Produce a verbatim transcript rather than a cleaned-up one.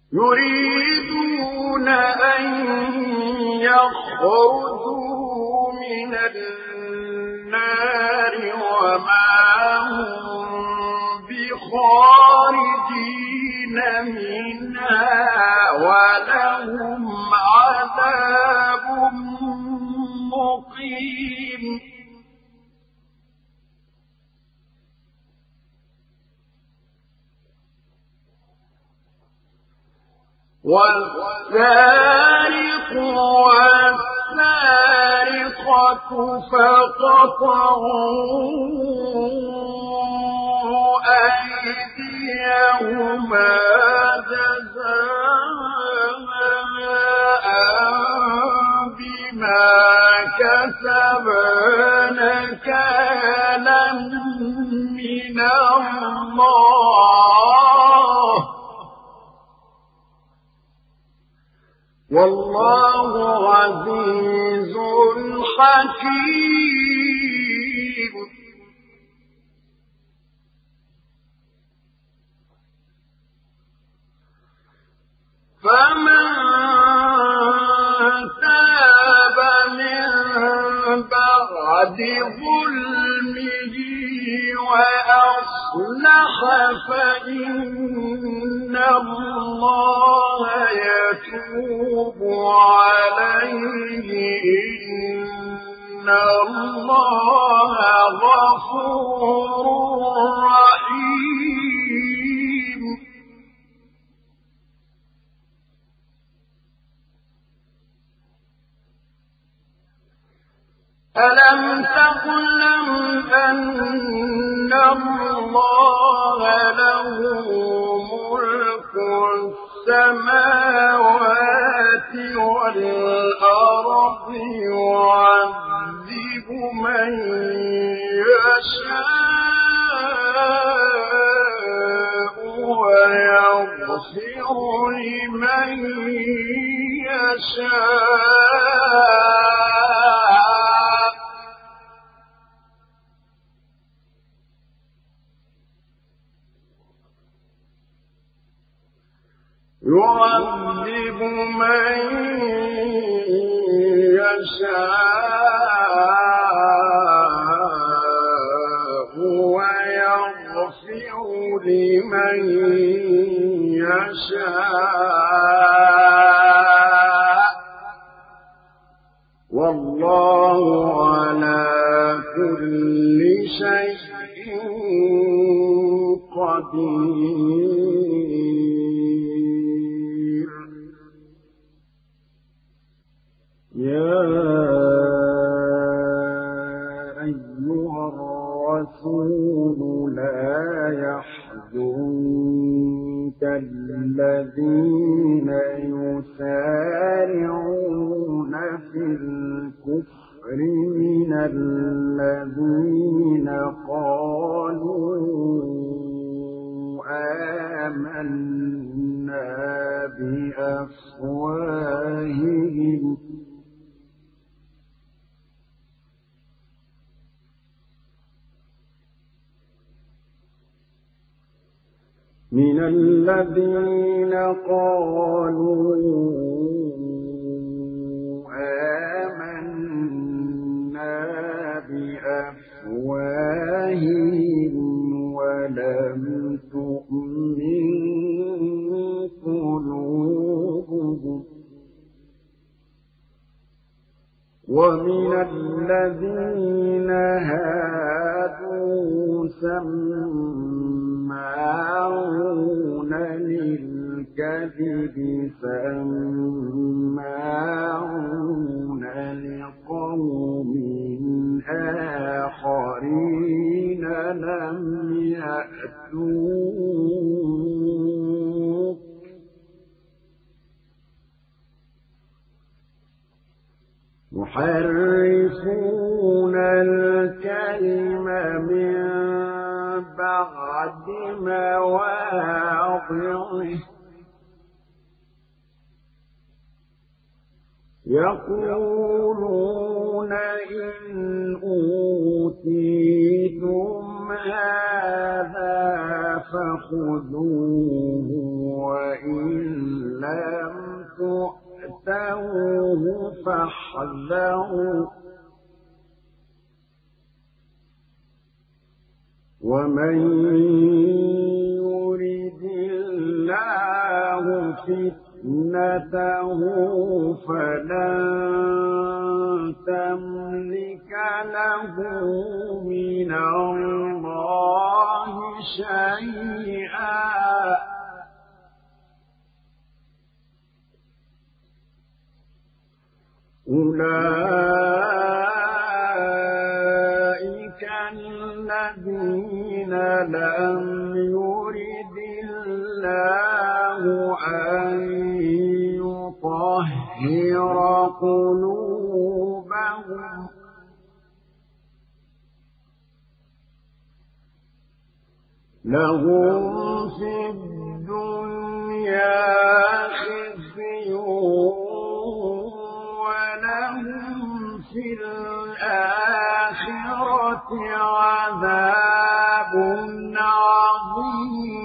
يريدون أن يخرجوا من النار وما هم بخارجين منها ولهم عذاب مقيم. والسارق والسارقة فاقطعوا أيديهما جزاء بما كسبا نكالا من الله والله عزيز حكيم. فمن تاب من بعد ظلمه وأصلح فإن الله يتوب عليه إن الله غفور رحيم. ألم تعلم أن الله له ملك السماوات والأرض يعذب من يشاء ويغفر لمن يشاء يعذب من يشاء ويغفر لمن يشاء والله على كل شيء قدير. يا أيها الرسول لا يحزنك الذين يسارعون في الكفر من الذين قالوا آمنا بأفواههم من الذين قالوا آمنا بأفواههم ولم تؤمن قلوبهم ومن الذين هادوا سماعون للكذب سماعون لقوم آخرين لم يأتوك يحرفون الكلم من بعد مواضعه يقولون إن أوتيتم هذا فخذوه وإن لم تؤتوه فاحذروا ومن يرد الله فتنته فلن تملك له من الله شيئا أولئك الذين لم يرد الله أن يطهر قلوبهم لهم في الدنيا خزي ولهم في الآخرة عذاب عظيم